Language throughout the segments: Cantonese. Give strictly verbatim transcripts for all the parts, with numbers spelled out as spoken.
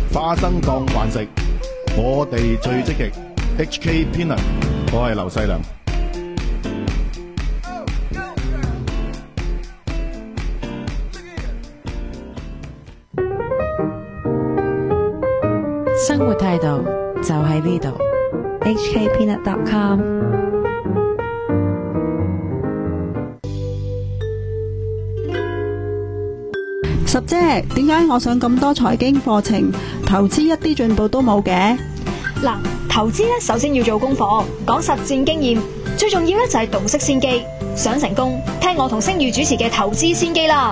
花生當飯食，我哋最積極。H K Peanut， 我係劉細良。 生活態度就喺呢度 ，H K Peanut dot com。 十姐，點解我上咁多財經課程，投資一啲進步都冇嘅？ 嗱，投資咧首先要做功課，講實戰經驗，最重要咧就係洞悉先機。想成功，聽我同星宇主持嘅投資先機啦。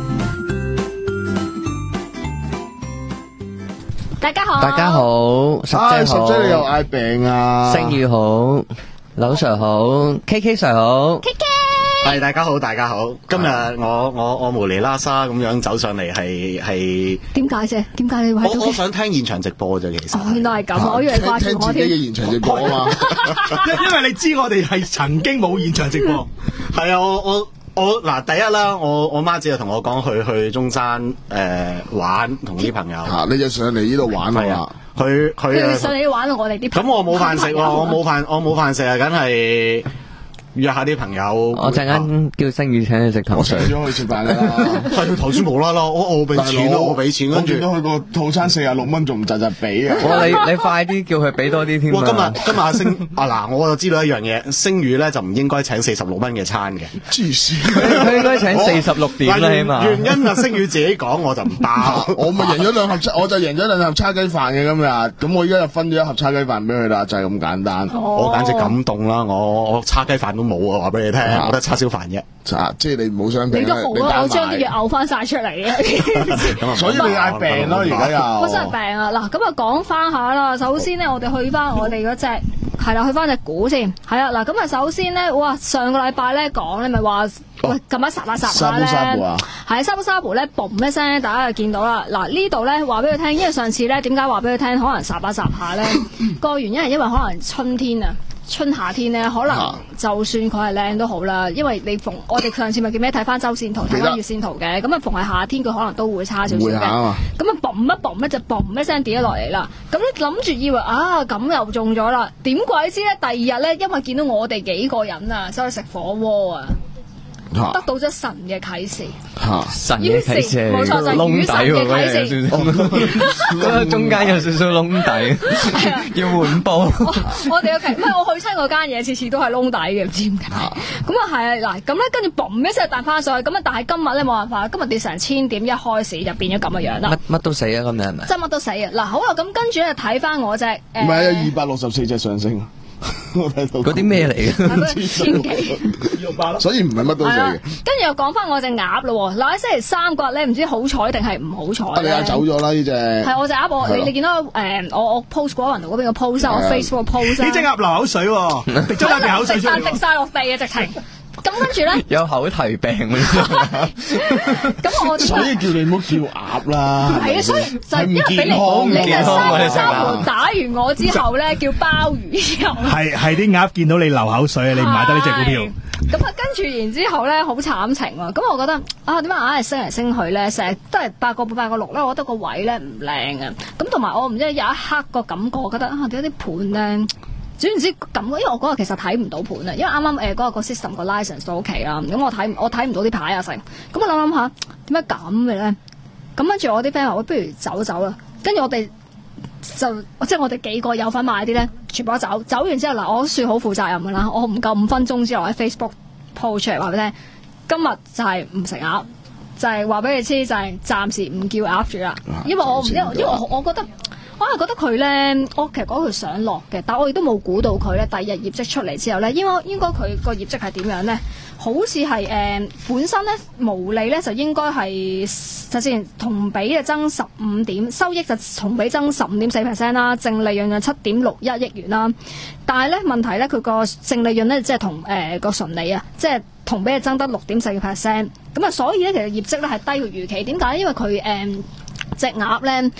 大家好， 大家好，十姐好， 唉，十姐你又嗌病啊？ 星宇好，劉 Sir 好 ，K K Sir 好 ，K K。 係大家好，大家好。今日我我我無厘啦沙咁樣走上嚟，係係點解啫？點解你會喺度嘅？ 我我想聽現場直播啫，其實。 哦，原來係咁，我以為掛住我添。 聽自己嘅現場直播啊嘛， 因為你知我哋係曾經冇現場直播。 係啊，我我我嗱，第一啦，我我媽子就同我講去去中山誒、呃、玩，同啲朋友。 嚇，你就上嚟呢度玩係嘛？ 佢佢佢上嚟玩我哋啲。 咁我冇飯食喎，我冇飯我冇飯食啊，梗係。約下啲朋友， 我陣間叫星宇請你食頭。 我上咗去食飯㗎啦， 係佢頭先無啦啦，我我俾錢咯，我俾錢，跟住我見到佢個套餐四十六蚊，仲唔窒窒俾啊！ 哇，你你快啲叫佢俾多啲添啊！ 哇，今日今日阿星啊嗱，我就知道一樣嘢，星宇咧就唔應該請四十六蚊嘅餐嘅， 黐線， 佢應該請四十六點啦，起碼。 原因啊，星宇自己講，我就唔包。 我咪贏咗兩盒叉，我就贏咗兩盒叉雞飯嘅今日，咁我依家就分咗一盒叉雞飯俾佢啦，就係咁簡單。 我簡直感動啦！我我叉雞飯都冇啊，話俾你聽。我得叉燒飯啫， 啊！即係你唔好想病， 你都好啊！我將啲嘢嘔翻晒出嚟嘅， 所以你嗌病咯，而家又。 我真係病啊！嗱，咁啊講翻下啦。首先咧，我哋去翻我哋嗰隻係啦，去翻隻股先。係啊，嗱，咁啊，首先咧，哇，上個禮拜咧講咧，咪話喂，咁樣殺下殺下咧，係沙布沙布咧，嘣一聲，大家就見到啦。嗱，呢度咧話俾佢聽，因為上次咧點解話俾佢聽，可能殺下殺下咧個原因係因為可能春天啊。春夏天咧，可能就算佢係靚都好啦，因為你逢我哋上次咪叫咩睇翻周線圖、睇翻月線圖嘅，咁啊逢係夏天佢可能都會差少少嘅，咁啊嘣一嘣一就嘣一聲跌咗落嚟啦，咁你諗住以為啊咁又中咗啦，點鬼知咧第二日咧，因為見到我哋幾個人啊，走去食火鍋啊！得到咗神嘅啟示， 神嘅啟示， 冇錯就係與神嘅啟示， 嗰個中間有少少窿底，要換煲。 我哋嘅啟，唔係我去親嗰間嘢，次次都係窿底嘅，唔知點解。咁啊係啊，嗱咁咧，跟住嘣一聲彈翻上去，咁啊但係今日咧冇辦法，今日跌成千點，一開始就變咗咁嘅樣啦。 乜乜都死啊！今日係咪？ 真乜都死啊！嗱好啦，咁跟住咧睇翻我隻，唔係有二百六十四隻上升。 嗰啲咩嚟嘅？ 千幾， 所以唔係乜都死嘅。 跟住又講翻我隻鴨咯，嗱喺星期三嗰日咧，唔知好彩定係唔好彩咧。 你又走咗啦呢隻。 係我隻鴨，我你你見到誒，我我 post 過雲圖嗰邊嘅 post， 我 Facebook post。 呢隻鴨流口水喎，滴咗兩滴口水出嚟。 滴晒落地啊！直情。咁跟住咧， 有口蹄病咁我所以叫你唔好叫鴨啦。 係啊，所以就因為俾你你嘅三三門打完我之後咧，叫鮑魚之後。 係係啲鴨見到你流口水，你唔買得呢隻股票。 咁啊，跟住然之後咧，好慘情喎。咁我覺得啊，點解硬係升嚟升去咧？成日都係八個半、八個六咧，我覺得個位咧唔靚啊。咁同埋我唔知有一刻個感覺，覺得啊，點解啲盤咧？總之咁，因為我嗰日其實睇唔到盤啊，因為啱啱誒嗰個 system 個 license 到期啦，咁我睇我睇唔到啲牌啊成，咁我諗諗下點解咁嘅咧？咁跟住我啲 friend 話，我不如走走啦。跟住我哋就即係我哋幾個有份買啲咧，全部都走。走完之後嗱，我算好負責任噶啦，我唔夠五分鐘之後喺 Facebook post 出嚟話俾你聽，今日就係唔食鴨，就係話俾你知，就係暫時唔叫鴨住啦，因為我唔因為因為我我覺得。我係覺得佢咧，我其實講佢上落嘅，但我亦都冇估到佢咧。第二日業績出嚟之後咧，應該應該佢個業績係點樣咧？好似係誒本身咧毛利咧就應該係首先同比就增十五點，收益就同比增十五點四 percent 啦，淨利潤就七點六一億元啦。但係咧問題咧，佢個淨利潤咧即係同誒個純利啊，即係同比係增得六點四個 percent。咁啊，所以咧其實業績咧係低過預期。點解？因為佢誒隻鴨咧。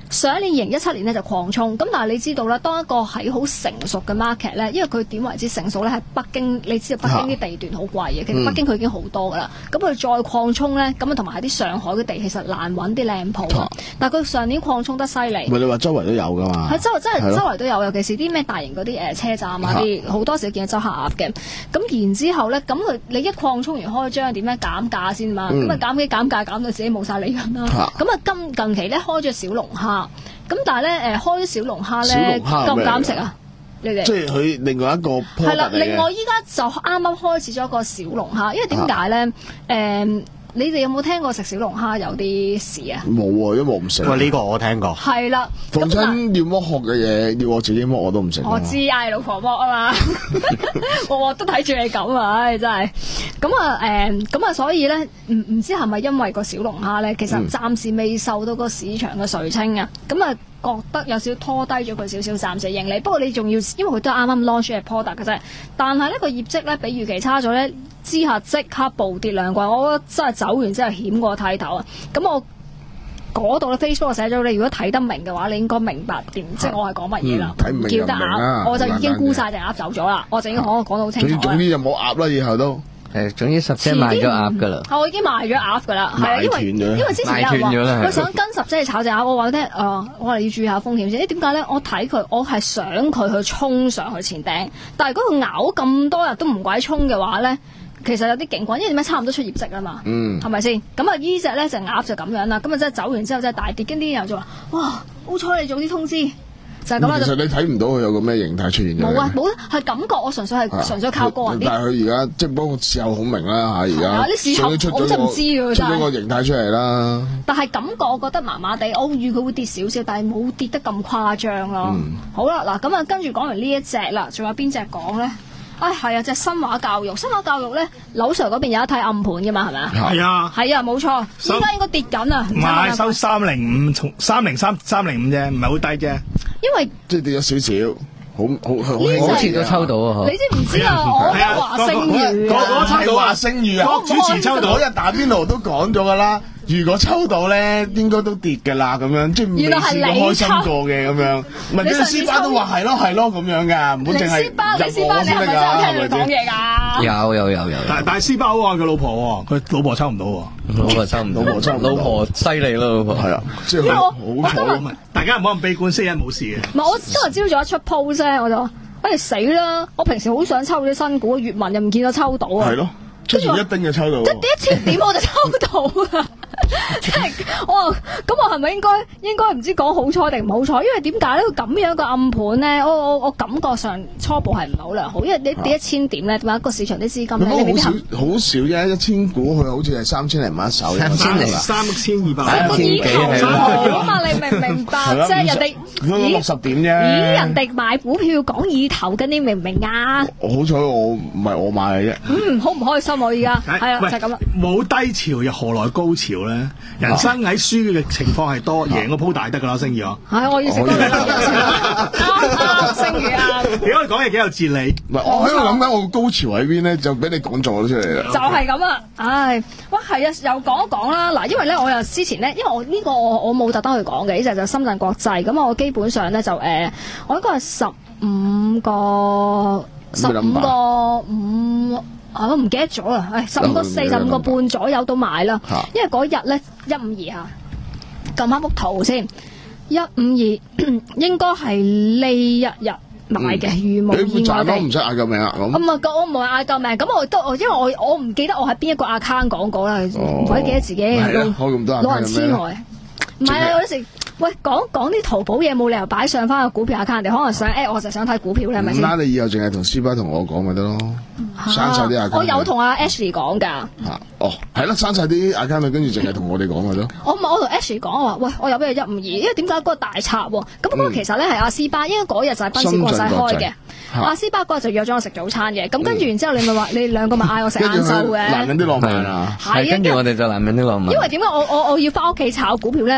上一年二零一七年咧就擴充，咁但係你知道啦，當一個喺好成熟嘅 market 咧，因為佢點為之成熟咧？係北京，你知道北京啲地段好貴嘅，其實北京佢已經好多噶啦，咁佢再擴充咧，咁啊同埋喺啲上海嘅地其實難揾啲靚鋪，啊、但係佢上年擴充得犀利。 唔係你話周圍都有噶嘛？ 係周圍真係周圍都有，尤其是啲咩大型嗰啲誒車站啊啲，好多時見到周黑鴨嘅。咁然之後咧，咁佢你一擴充完開張，點樣減價先嘛？咁啊、嗯、減幾減價減到自己冇晒利潤啦。咁啊今近期咧開咗小龍蝦。咁但係咧，誒開咗小龍蝦咧，夠唔夠食啊？你哋即係佢另外一個係啦，另外依家就啱啱開始咗一個小龍蝦，因為點解咧？誒、呃，你哋有冇聽過食小龍蝦有啲事啊？ 冇喎，因為我唔食。 喂，呢個我聽過。 係啦， 逢親要剝殼嘅嘢，要我自己剝我都唔食。 我知嗌老婆剝啊嘛，我我都睇住你咁啊，唉真係。咁啊誒，咁啊所以咧，唔唔知係咪因為個小龍蝦咧，其實暫時未受到個市場嘅垂青啊，咁啊。覺得有少拖低咗佢少少暫時盈利，不過你仲要，因為佢都係啱啱 launch 嘅 product 嘅啫。但係呢個業績咧比預期差咗咧，之下即刻暴跌兩季，我覺得真係走完之後險過剃頭啊！咁我嗰度咧 Facebook 寫咗，你如果睇得明嘅話，你應該明白點，即係我係講乜嘢啦。 睇唔明叫得鴨，我就已經沽晒隻鴨走咗啦，我就已經可講到好清楚。 總之就冇鴨啦，以後都。 誒，總之十姐賣咗鴨噶啦， 我已經賣咗鴨噶啦，係啊，因為因為之前有人話佢想跟十姐炒隻鴨，我話佢聽，誒，我哋要注意下風險先。誒，點解咧？我睇佢，我係想佢去衝上去前頂，但係如果佢咬咁多日都唔鬼衝嘅話咧，其實有啲警棍，因為點解差唔多出業績啦嘛，係咪先？咁啊，呢隻咧就鴨就咁樣啦，咁啊真係走完之後真係大跌，跟啲人就話：哇，好彩你早啲通知。就係咁啦。 其實你睇唔到佢有個咩形態出現咗。 冇啊，冇係感覺，我純粹係純粹靠個人啲。 但係佢而家即係幫個事後好明啦嚇，而家啲事後我真係唔知㗎， 出咗個形態出嚟啦。 但係感覺我覺得麻麻地，我預佢會跌少少，但係冇跌得咁誇張咯。 嗯、 好啦，嗱咁啊，跟住講完呢一隻啦，仲有邊隻講咧？唉，係啊，隻新華教育，新華教育咧，樓 Sir 嗰邊有一睇暗盤嘅嘛，係咪啊？ 係啊， 係啊，冇錯，依家應該跌緊啊。 唔係收三零五，從三零三三零五啫，唔係好低啫。 因為即係跌咗少少，好好好好似都抽到啊！ 你知唔知啊？我華星宇啊， 我抽到華星宇啊， 主持抽到， 嗰日打邊爐都講咗噶啦。如果抽到咧，應該都跌㗎啦，咁樣即係未試過開心過嘅咁樣。唔係，啲師巴都話係咯係咯咁樣㗎，唔好淨係入我先得㗎，係咪講嘢㗎？ 有有有有。 但但係師巴好愛佢老婆喎，佢老婆抽唔到喎， 老婆抽唔到，老婆抽老婆犀利咯，老婆係啊， 即係好彩。 大家唔好咁悲觀，四人冇事嘅。 唔係，我今日朝早一出 post 咧，我就話：哎死啦！我平時好想抽啲新股，粵文又唔見到抽到啊。 係咯。出現一丁就抽到， 即係跌一千點我就抽到啊！即係我話咁，我係咪應該應該唔知講好彩定唔好彩？因為點解咧？咁樣一個暗盤咧，我我我感覺上初步係唔係好良好，因為你跌一千點咧，點解個市場啲資金咧？ 好少好少啫，一千股佢好似係三千零蚊一手， 三千零三千二百， 三千幾係啊嘛！你明唔明白？即係人哋六十點啫。 咦？人哋買股票講意頭嘅，你明唔明啊？ 好彩我唔係我買嘅啫。 嗯，好唔開心我而家係啊，就係咁啦。 冇低潮又何來高潮咧？人生喺輸嘅情況係多，贏嗰鋪大得噶啦，星宇啊！ 係我要食多兩粒啱啱星宇啊！ 你可以講嘢幾有哲理。 唔係，我喺度諗緊我個高潮喺邊咧，就俾你講咗出嚟啦。 就係咁啊！唉，哇，係啊，又講一講啦。嗱，因為咧，我又之前咧，因為我呢個我我冇特登去講嘅，呢隻就深圳國際。咁我基本上咧就誒，我應該係十五個十五個五。啊！我唔記得咗啦，誒，十五個四十五個半左右都買啦，因為嗰日咧一五二嚇，撳下幅圖先，一五二應該係呢一日買嘅，如無意外地。 你唔使嗌救命啊！咁唔係，我唔係嗌救命，咁我都我因為我我唔記得我喺邊一個 account 講過啦，唔鬼記得自己。 係啊，開咁多 account 老人痴呆。唔係啊！有時喂講講啲淘寶嘢冇理由擺上翻個股票 account，人哋可能想誒，我就想睇股票咧，係咪先？ 唔啦，你以後淨係同師爸同我講咪得咯，刪晒啲 account。 我有同阿 Ashley 講㗎。 嚇！哦，係咯，刪晒啲 account 咪跟住淨係同我哋講咪得。 我唔係我同 Ashley 講，我話喂，我有俾佢一五二，因為點解嗰個大拆喎？咁嗰個其實咧係阿斯巴，因為嗰日就係賓士國際開嘅。阿斯巴嗰日就約咗我食早餐嘅，咁跟住然之後你咪話你兩個咪嗌我食晏晝嘅。 男人啲浪漫啊！ 係跟住我哋就男人啲浪漫。 因為點解我我我要翻屋企炒股票咧？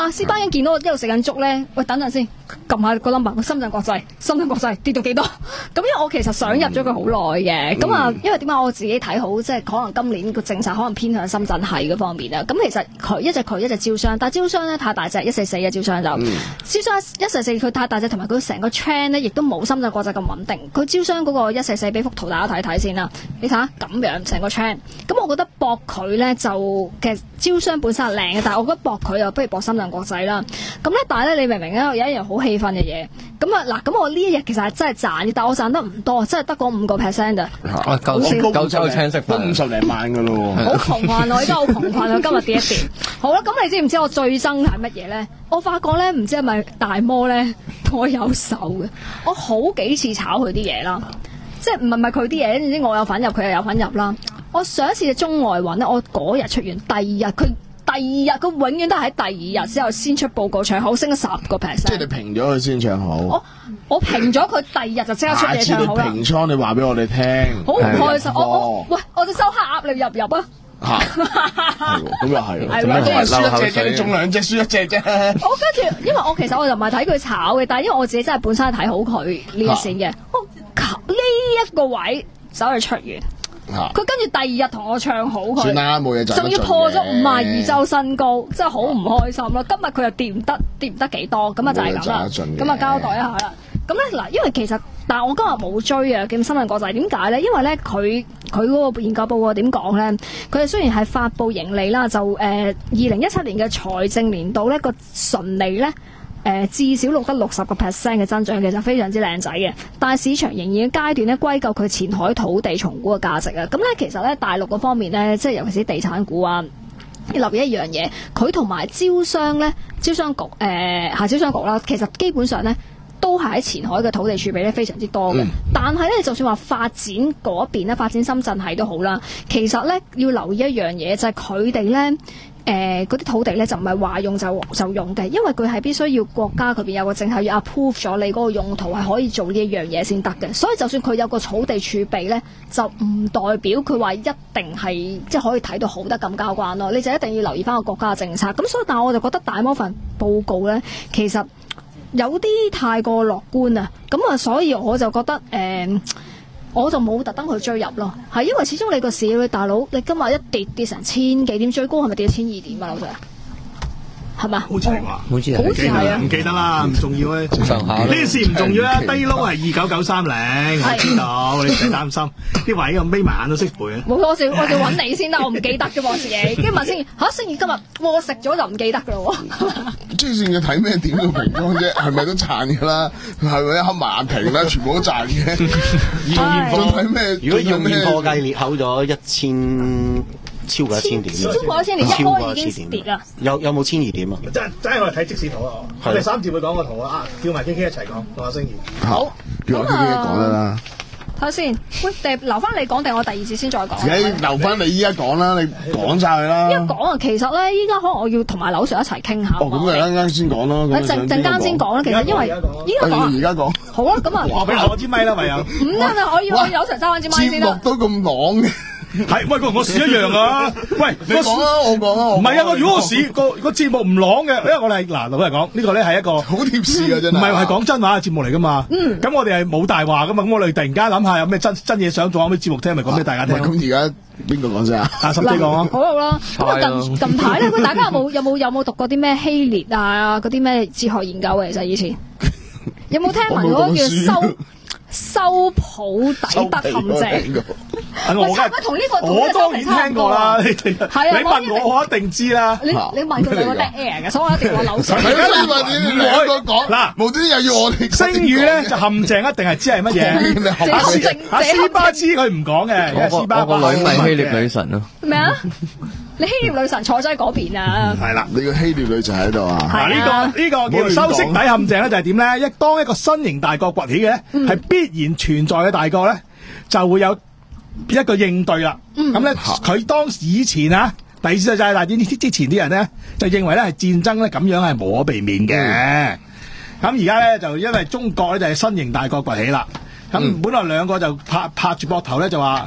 啊，斯巴已經見到我一路食緊粥咧，喂，等陣先，撳下個 number，深圳國際，深圳國際跌到幾多？咁因為我其實想入咗佢好耐嘅，咁啊、嗯，因為點解我自己睇好，即係可能今年個政策可能偏向深圳係嗰方面啊。咁其實佢一隻佢一隻招商，但係招商咧太大隻，一四四嘅招商就，嗯、招商一四四佢太大隻，同埋佢成個 trend 咧亦都冇深圳國際咁穩定。佢招商嗰個一四四俾幅圖大家睇睇先啦，你睇下咁樣成個 trend，咁我覺得博佢咧就其實招商本身係靚嘅，但係我覺得博佢又不如博深圳國際啦。咁咧，但係咧，你明唔明咧？有一樣好氣憤嘅嘢。咁啊，嗱，咁我呢一日其實係真係賺嘅，但我賺得唔多，真係得嗰五個 percent 咋。 啊，夠夠抽青色都五十零萬噶咯。 好窮困，我而家好窮困啊！今日跌一跌。好啦，咁你知唔知我最憎係乜嘢咧？我發覺咧，唔知係咪大摩咧同我有手嘅。我好幾次炒佢啲嘢啦，即係唔係唔係佢啲嘢，總之我有份入，佢又有份入啦。我上一次中外揾咧，我嗰日出完，第二日佢。第二日佢永遠都係喺第二日之後先出報告唱好，升咗十個 percent。即係你平咗佢先唱好。 我我平咗佢，第二日就即刻出嘢唱好啦。 下次你平倉，你話俾我哋聽。 好唔開心！我我喂，我哋收黑鴨，你入唔入啊？ 嚇，咁又係。係咪都係輸一隻啫？你中兩隻，輸一隻啫。 我跟住，因為我其實我就唔係睇佢炒嘅，但係因為我自己真係本身係睇好佢呢一線嘅。我呢一個位走去出完。佢跟住第二日同我唱好佢， 算啦，冇嘢賺， 仲要破咗五十二周新高，真係好唔開心咯。今日佢又跌唔得，跌唔得幾多，咁啊就係咁啦。咁啊交代一下啦。咁咧嗱，因為其實，但係我今日冇追啊，叫深圳國際點解咧？因為咧佢佢嗰個研究報告點講咧？佢哋雖然係發布盈利啦，就誒二零一七年嘅財政年度咧個純利咧。誒、呃、至少錄得六十個 percent 嘅增長，其實非常之靚仔嘅。但係市場仍然嘅階段咧，歸咎佢前海土地重估嘅價值啊。咁咧其實咧大陸嗰方面咧，即係尤其是地產股啊，要留意一樣嘢，佢同埋招商咧，招商局誒係招商局啦，其實基本上咧都係喺前海嘅土地儲備咧非常之多嘅。嗯、但係咧，就算話發展嗰邊咧，發展深圳係都好啦，其實咧要留意一樣嘢，就係佢哋咧。誒嗰啲土地咧就唔係話用就就用嘅，因為佢係必須要國家嗰邊有個政策要 approve 咗你嗰個用途係可以做呢一樣嘢先得嘅。所以就算佢有個土地儲備咧，就唔代表佢話一定係即係可以睇到好得咁交關咯。你就一定要留意翻個國家嘅政策。咁所以但係我就覺得大摩份報告咧，其實有啲太過樂觀啊。咁啊，所以我就覺得誒。呃我就冇特登去追入咯，係因為始終你個市，你大佬你今日一跌跌成千幾點，最高係咪跌千二點啊？老細係咪？好似係話，好似好似係啊， 唔記得啦，唔重要咧。呢件事唔重要啦，低撈係二九九三零，我知道，你唔使擔心。啲位咁眯埋眼都識背啊！ 冇，我就我就揾你先啦，我唔記得嘅喎自己。跟住問先嚇，星期今日我食咗就唔記得嘅咯喎。 即係算要睇咩點到平倉啫，係咪都賺嘅啦？係咪黑埋眼平啦？全部都賺嘅。現貨睇咩？ 如果用現貨計裂口咗一千。超過一千點， 超過一千點，一開已經跌啦。 有有冇千二點啊？ 真真係我哋睇即時圖啊！我哋三節會講個圖啊，叫埋 K K 一齊講，同阿星怡。 好，叫我 K K 講得啦。 睇下先，喂，定留翻你講定我第二節先再講？ 你留翻你依家講啦，你講晒佢啦。 依家講啊，其實咧，依家可能我要同埋劉 Sir 一齊傾下。 哦，咁啊，啱啱先講咯。 陣陣間先講啦，其實因為依家講， 而家講。 好啊，咁啊。 話俾我支咪啦，咪有。 唔得啊！我要我劉 Sir 揸翻支咪先啦。 節目都咁朗嘅。 係，喂，我市一樣啊！喂， 你講啦，我講啦， 唔係啊！我如果個市個個節目唔朗嘅，因為我哋嗱老實講，呢個咧係一個好貼士啊，真係。唔係係講真話嘅節目嚟噶嘛？嗯。咁我哋係冇大話噶嘛？咁我哋突然間諗下有咩真真嘢想做，有咩節目聽，咪講俾大家聽。 咁而家邊個講先啊？ 阿十姐講啊。 好啦，咁啊近近排咧，大家有冇有冇有冇讀過啲咩希臘啊嗰啲咩哲學研究嘅？其實以前有冇聽聞嗰個叫修修普底德陷阱？ 我梗係同呢個我當然聽過啦，你你問我我一定知啦。 你你問佢兩個 dead air 嘅，所以我一定話柳水。 唔可以講嗱，無端端又要我哋星宇咧就陷阱一定係知係乜嘢？ 陷阱。 阿斯巴知佢唔講嘅， 我個我個女咪希臘女神咯。 咩啊？你希臘女神坐咗喺嗰邊啊？ 係啦，你個希臘女神喺度啊？ 嗱，呢個呢個叫修昔底陷阱咧，就係點咧？一當一個新型大國崛起嘅，係必然存在嘅大國咧，就會有一個應對啦。咁咧，佢當以前啊，第二次世界大戰之前啲人咧，就認為咧係戰爭咧咁樣係無可避免嘅。咁而家咧就因為中國咧就係新型大國崛起啦。咁本來兩個就拍拍住膊頭咧就話。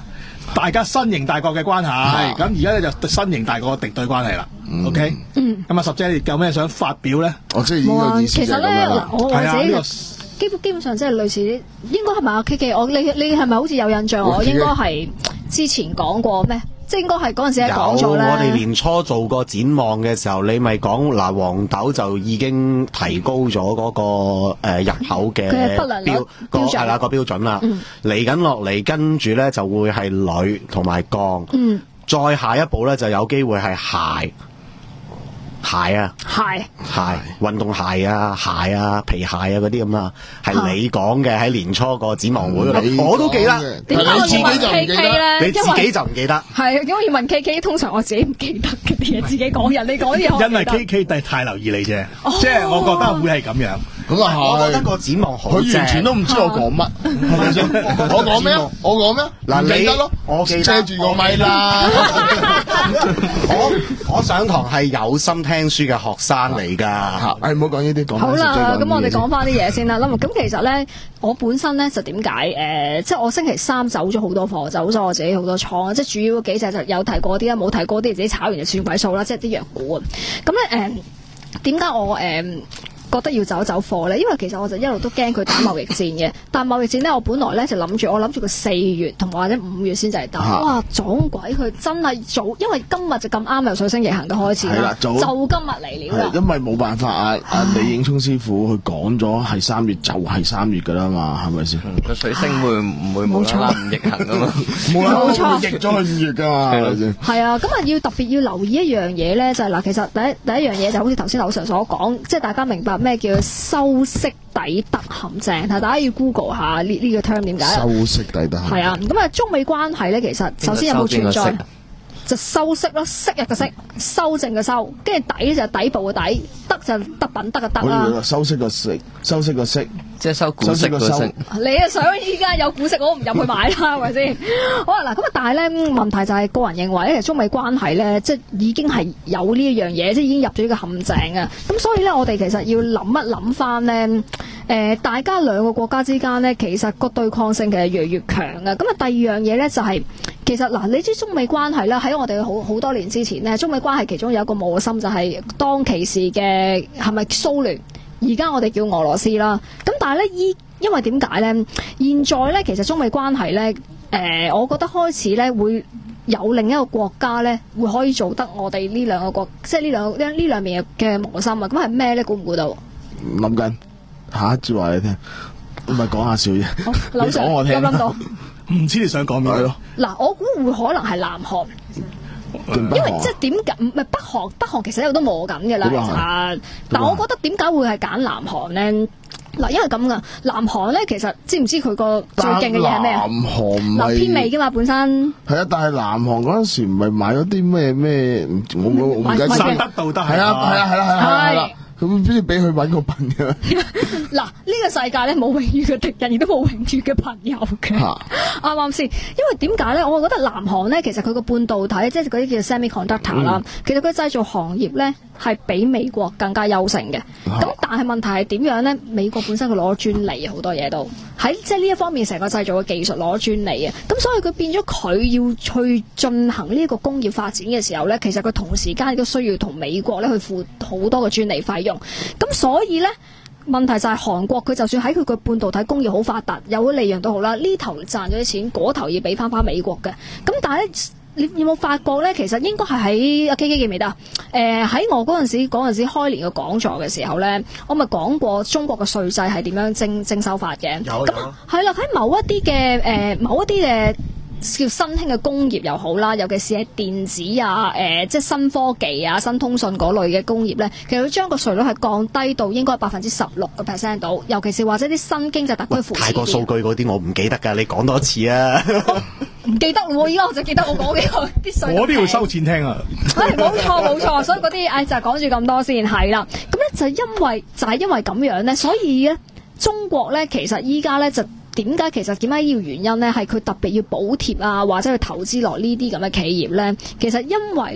大家新型大國嘅關係，咁而家咧就新型大國嘅敵對關係啦。OK，嗯，咁啊，十姐你有咩想發表咧？ 我即係呢個意思其實咧，嗱，我我自己呢個基本基本上即係類似，應該係咪啊 K K？我你你係咪好似有印象？我應該係之前講過咩？即係應該係嗰陣時係講咗咧。 有，我哋年初做過展望嘅時候，你咪講嗱，黃豆就已經提高咗嗰、那個誒、呃、入口嘅標個係啦個標準啦。嚟緊落嚟，跟住咧就會係鋁同埋鋼。嗯，再下一步咧就有機會係鞋。鞋啊， 鞋鞋，運動鞋啊，鞋啊，皮鞋啊嗰啲咁啊，係你講嘅喺年初個展望會嗰度，我都記得。 點解我要問 K K 咧？ 你自己就唔記得。 係，點解要問 K K？通常我自己唔記得嘅啲嘢，自己講人，你講啲嘢。 因為 K K 太留意你啫，即係我覺得會係咁樣。 咁啊， 我覺得個展望好正， 佢完全都唔知我講乜，係咪先？我講咩？我講咩？嗱，你記得咯，我記得遮住個咪啦。 我我上堂係有心聽書嘅學生嚟㗎。 誒，唔好講呢啲，講好啦，咁我哋講翻啲嘢先啦。咁咁其實咧，我本身咧就點解誒，即係我星期三走咗好多課，走咗我自己好多倉，即係主要嗰幾隻就有提過啲啦，冇提過啲自己炒完就算鬼數啦，即係啲藥股啊。咁咧誒，點解我誒？呃覺得要走走貨咧，因為其實我就一路都驚佢打貿易戰嘅。但貿易戰咧，我本來咧就諗住，我諗住佢四月同或者五月先至係打。啊、哇！撞鬼佢真係早，因為今日就咁啱由水星逆行嘅開始啦，就今日嚟了啦。 因為冇辦法啊！啊李影聰師傅佢講咗係三月就係三月㗎啦嘛，係咪先？ 個水星會唔會冇啦啦唔逆行㗎嘛？ 冇啦，冇錯，逆咗去五月㗎嘛，係咪先？ 係啊，咁啊要特別要留意一樣嘢咧，就係、是、嗱，其實第一第一樣嘢就好似頭先劉 Sir 所講，即係大家明白。咩叫修昔底德陷阱？大家要 Google 下呢呢個 term 點解？ 修昔底德係啊，咁啊中美關係咧，其實首先有冇存在？就修飾咯，昔日嘅昔，修正嘅修，跟住底就底部嘅底，德就德品德嘅德啦。 修飾個飾，修飾個飾， 即係修古飾個飾。 你啊想依家有古飾，我都唔入去買啦，係咪先？好啦，嗱咁啊，但係咧問題就係個人認為咧，中美關係咧，即係已經係有呢一樣嘢，即係已經入咗呢個陷阱啊。咁所以咧，我哋其實要諗一諗翻咧。誒、呃，大家兩個國家之間呢，其實個對抗性其實越嚟越強嘅。咁啊，第二樣嘢呢，就係、是，其實嗱，你知中美關係啦，喺我哋好好多年之前呢，中美關係其中有一個磨心就係當其時嘅係咪蘇聯？而家我哋叫俄羅斯啦。咁但係呢，依因為點解呢？現在呢，其實中美關係呢，誒、呃，我覺得開始呢會有另一個國家呢，會可以做得我哋呢兩個國，即係呢兩呢呢兩面嘅磨心啊。咁係咩呢？估唔估到？ 諗緊。下一節話你聽，唔係講下笑啫。你講我聽。 諗到， 唔知你想講咩咯？ 嗱，我估會可能係南韓，因為即係點解唔係北韓？北韓其實一路都磨緊嘅啦，其實。但我覺得點解會係揀南韓咧？嗱，因為咁噶，南韓咧其實知唔知佢個最勁嘅嘢係咩啊？ 南韓唔係偏美噶嘛，本身。係啊，但係南韓嗰陣時唔係買咗啲咩咩？我我我唔記得。 三德道德係啊係啊係啦係啦係啦。咁邊度俾佢揾個笨嘅？ 嗱，呢個世界咧冇永遠嘅敵人，亦都冇永遠嘅朋友嘅，啱啱先？因為點解咧？我覺得南韓咧，其實佢個半導體，即係嗰啲叫 semiconductor 啦、嗯，其實佢製造行業咧係比美國更加優勝嘅。咁、啊、但係問題係點樣咧？美國本身佢攞咗專利，好多嘢都喺即係呢一方面，成個製造嘅技術攞咗專利啊。咁所以佢變咗佢要去進行呢一個工業發展嘅時候咧，其實佢同時間亦都需要同美國咧去付好多嘅專利費用。咁所以咧，問題就係韓國佢就算喺佢個半導體工業好發達，有咗利潤都好啦，呢頭賺咗啲錢，嗰頭要俾翻翻美國嘅。咁但係咧，你有冇發覺咧？其實應該係喺阿 K K 記唔記得？誒、呃，喺我嗰陣時嗰陣時開年嘅講座嘅時候咧，我咪講過中國嘅稅制係點樣徵徵收法嘅。有咁係啦，喺某一啲嘅誒，某一啲嘅。叫新興嘅工業又好啦，尤其是喺電子啊、誒、呃、即係新科技啊、新通訊嗰類嘅工業咧，其實佢將個稅率係降低到應該百分之十六個 percent 到，尤其是或者啲新經濟特區扶持。太過數據嗰啲我唔記得㗎，你講多次啊！唔、哦、記得喎，依家我就記得我講嘅啲稅。我都要收錢聽啊！係冇錯冇錯，所以嗰啲誒就係講住咁多先係啦。咁咧就因為就係、是、因為咁樣咧，所以咧中國咧其實依家咧就。點解其實點解要原因咧？係佢特別要補貼啊，或者去投資落呢啲咁嘅企業咧。其實因為咧，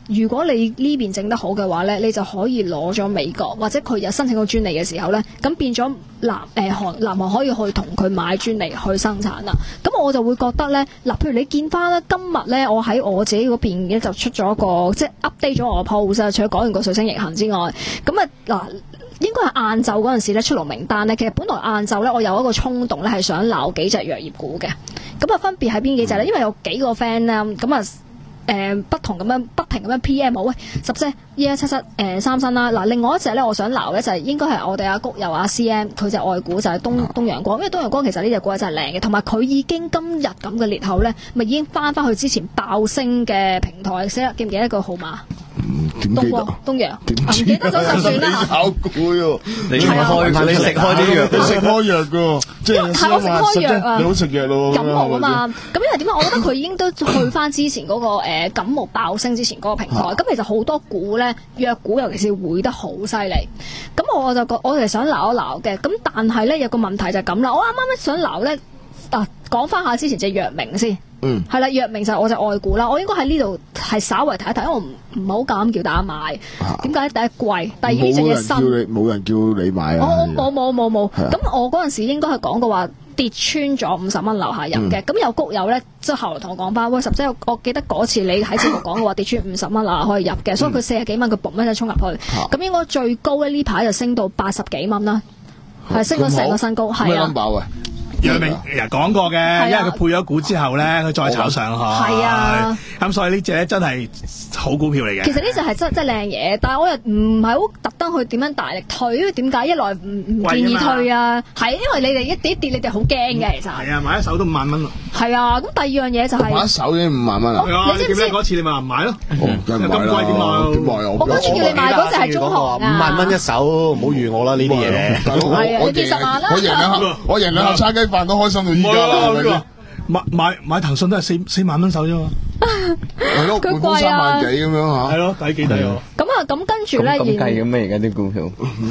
如果你呢邊整得好嘅話咧，你就可以攞咗美國或者佢有申請到專利嘅時候咧，咁變咗南誒韓南韓可以去同佢買專利去生產啦。咁我就會覺得咧，嗱，譬如你見翻咧，今日咧我喺我自己嗰邊咧就出咗個即係 update 咗我個 post 啊，除咗講完個水星逆行之外，咁啊嗱。應該係晏晝嗰陣時咧出爐名單咧，其實本來晏晝咧我有一個衝動咧係想鬧幾隻藥業股嘅，咁啊分別係邊幾隻咧？因為有幾個 friend 咧，咁啊誒不同咁樣不停咁樣 P M 我，喂十隻一一七七誒三新啦，嗱另外一隻咧我想鬧咧就係應該係我哋阿谷友阿 C M 佢隻外股就係東東陽光，因為東陽光其實呢隻股真係靚嘅，同埋佢已經今日咁嘅裂口咧，咪已經翻翻去之前爆升嘅平台，死啦記唔記得個號碼？東光東陽，唔記得咗就算啦。 考股喎， 你開你食開啲藥， 你食開藥噶，即係係我食開藥啊， 你好食藥咯。 感冒啊嘛，咁因為點解？我覺得佢已經都去翻之前嗰個誒感冒爆升之前嗰個平台。咁其實好多股咧，藥股尤其是回得好犀利。咁我就覺我哋想鬧一鬧嘅，咁但係咧有個問題就係咁啦。我啱啱咧想鬧咧，啊講翻下之前隻藥明先。嗯，係啦，藥明就係我隻外股啦，我應該喺呢度係稍為睇一睇，因為我唔唔係好敢叫大家買。點解？第一貴，第二呢隻嘢新。 冇人叫你，冇人叫你買啊！ 我冇冇冇冇。咁我嗰陣時應該係講過話跌穿咗五十蚊樓下入嘅。咁、嗯、有谷友咧，即係後來同我講翻，喂十姐，我記得嗰次你喺節目講嘅話跌穿五十蚊樓下可以入嘅，所以佢四十幾蚊佢嘣一聲衝入去。咁、嗯、應該最高咧呢排就升到八十幾蚊啦，係升咗成個新高，係啊。 藥明人講過嘅，因為佢配咗股之後咧，佢再炒上去。係啊，咁所以呢隻咧真係好股票嚟嘅。 其實呢隻係真真靚嘢，但係我又唔係好特登去點樣大力推，因為點解？一來唔唔建議退啊，係因為你哋一跌一跌，你哋好驚嘅其實。係啊，買一手都五萬蚊咯。 係啊，咁第二樣嘢就係買一手已經五萬蚊啦。 你記唔記得嗰次你咪話唔買咯？ 咁貴點買？點買啊？ 我嗰次叫你買嗰隻係中行啊。 五萬蚊一手，唔好預我啦呢啲嘢。 係啊，你幾十萬啦。 我贏兩盒，我贏兩盒叉雞飯都開心到依家啦。 買買買騰訊都係四四萬蚊手啫嘛。 係咯，佢貴啊，三萬幾咁樣嚇。係咯， 抵幾抵喎。 咁啊，咁跟住咧， 咁計嘅咩？而家啲股票，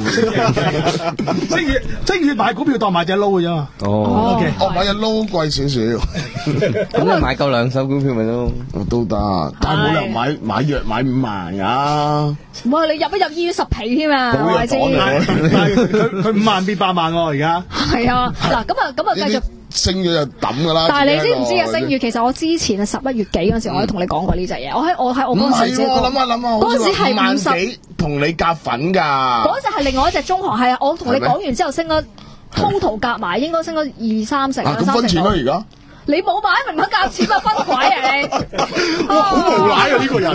即係即係買股票當買隻撈嘅啫嘛。 哦，OK， 我買隻撈貴少少。 咁你買夠兩手股票咪都都得，但係冇理由買買藥買五萬㗎。 哇！你入一入醫院十皮添啊，係咪先？ 佢佢五萬變八萬喎，而家。 係啊，嗱咁啊咁啊，繼續。 升咗就抌噶啦！ 但係你知唔知啊？星月其實我之前啊十一月幾嗰陣時，我都同你講過呢隻嘢。我喺我喺我嗰陣時， 我諗下諗下， 嗰陣時係五十同你夾粉㗎。 嗰隻係另外一隻中行，係啊！我同你講完之後升咗 total 夾埋，應該升咗二三成。 咁分錢咯而家。 你冇買明碼夾錢啊，分鬼啊你！ 哇，好無賴啊呢個人！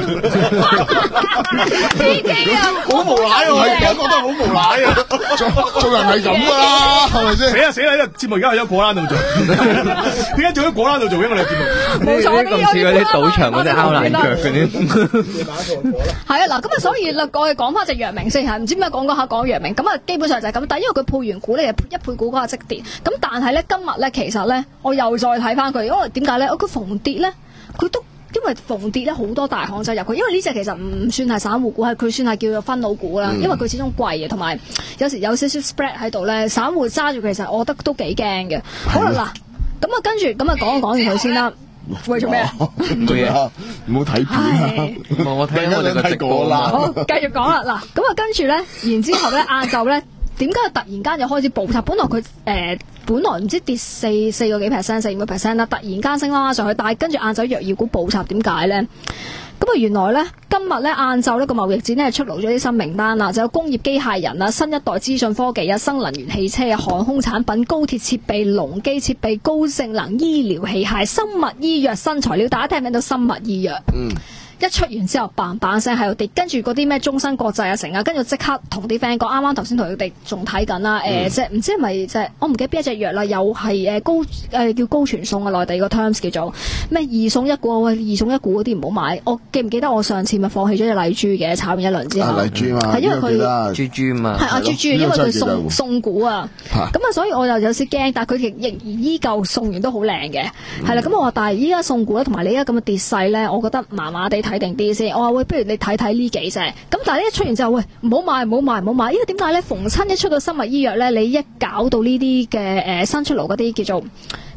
司機啊， 好無賴啊！我覺得好無賴啊！做做人係咁噶啦，係咪先？ 死啊死啊！呢個節目而家喺咗果欄度做，點解做咗果欄度做嘅我哋節目？ 冇錯， 咁似嗰啲賭場嗰啲拗爛腳嗰啲。 係啊，嗱咁啊，所以啦，我哋講翻隻藥明先嚇，唔知點解講講下講藥明，咁啊基本上就係咁。但係因為佢配完股咧，一配股嗰下即跌，咁但係咧今日咧其實咧，我又再睇翻。佢因為點解咧？佢逢跌咧，佢都因為逢跌咧好多大行就入去，因為呢隻其實唔算係散戶股，係佢算係叫做分佬股啦。嗯、因為佢始終貴嘅，同埋有，有時有少少 spread 喺度咧，散戶揸住其實我覺得都幾驚嘅。好啦，嗱咁啊，跟住咁啊，講講完佢先啦。喂，做咩啊？ 做嘢啊！唔好睇片啊！ 我睇我哋個直播啦。 好，繼續講啦。嗱，咁啊，跟住咧，然之後咧，晏晝咧。點解佢突然間就開始暴插？本來佢誒、呃、本來唔知跌四四個幾 percent、四五個 percent 啦，突然間升啦上去，但係跟住晏晝藥業股暴插，點解咧？咁啊，原來咧今日咧晏晝呢個貿易戰咧出爐咗啲新名單啦，就有工業機械人啊、新一代資訊科技啊、新能源汽車啊、航空產品、高鐵設備、農機設備、高性能醫療器械、生物醫藥、新材料，大家聽唔聽到生物醫藥？嗯。一出完之後嘭嘭聲喺度跌，跟住嗰啲咩中芯國際啊成啊，跟住即刻同啲 friend 講，啱啱頭先同佢哋仲睇緊啦，誒即係唔知係咪即係我唔記得邊一隻藥啦，又係誒高誒、呃、叫高傳送啊，內地個 terms 叫做咩二送一股，喂二送一股嗰啲唔好買，我記唔記得我上次咪放棄咗隻麗珠嘅，炒完一輪之後， 麗珠嘛， 係因為佢豬豬嘛， 係啊豬豬，因為佢送送股啊，咁啊所以我又有少驚，但係佢仍然依舊送完都好靚嘅，係啦，咁我話但係依家送股咧，同埋你而家咁嘅跌勢咧，我覺得麻麻地睇定啲先，我話喂，不如你睇睇呢幾隻，咁但係呢一出完之後，喂唔好買唔好買唔好買，因為點解咧？逢親一出到生物醫藥咧，你一搞到呢啲嘅誒新出爐嗰啲叫做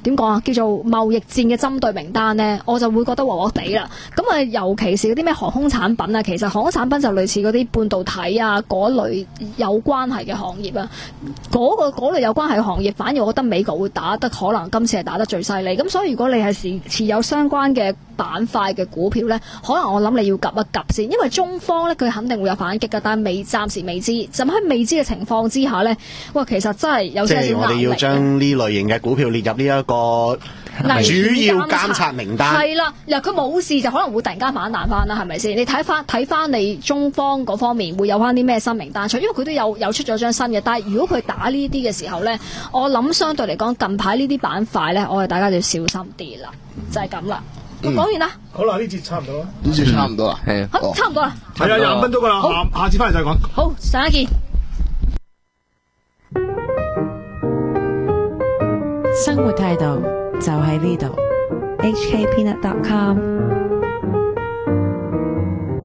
點講啊，叫做貿易戰嘅針對名單咧，我就會覺得鑊鑊地啦。咁啊，尤其是嗰啲咩航空產品啊，其實航空產品就類似嗰啲半導體啊嗰類有關係嘅行業啊，嗰、嗰個嗰類有關係嘅行業，反而我覺得美國會打得可能今次係打得最犀利。咁所以如果你係持持有相關嘅板塊嘅股票咧，可能我諗你要及一及先，因為中方咧佢肯定會有反擊㗎，但係未暫時未知。就喺未知嘅情況之下咧，哇，其實真係有少少壓力。 即係我哋要將呢類型嘅股票列入呢一個主要監察名單。 係啦，嗱，佢冇事就可能會突然間反彈翻啦，係咪先？你睇翻睇翻你中方嗰方面會有翻啲咩新名單出，因為佢都有有出咗張新嘅。但係如果佢打呢啲嘅時候咧，我諗相對嚟講近排呢啲板塊咧，我哋大家就要小心啲啦，就係咁啦。講、嗯、完啦， 好啦，呢節差唔多啦， 呢節差唔多啦， 係好，差唔多啦， 係啊，廿五分鐘噶啦，下下次翻嚟再講。 好，上一見。 生活態度就喺呢度。H K Peanut dot com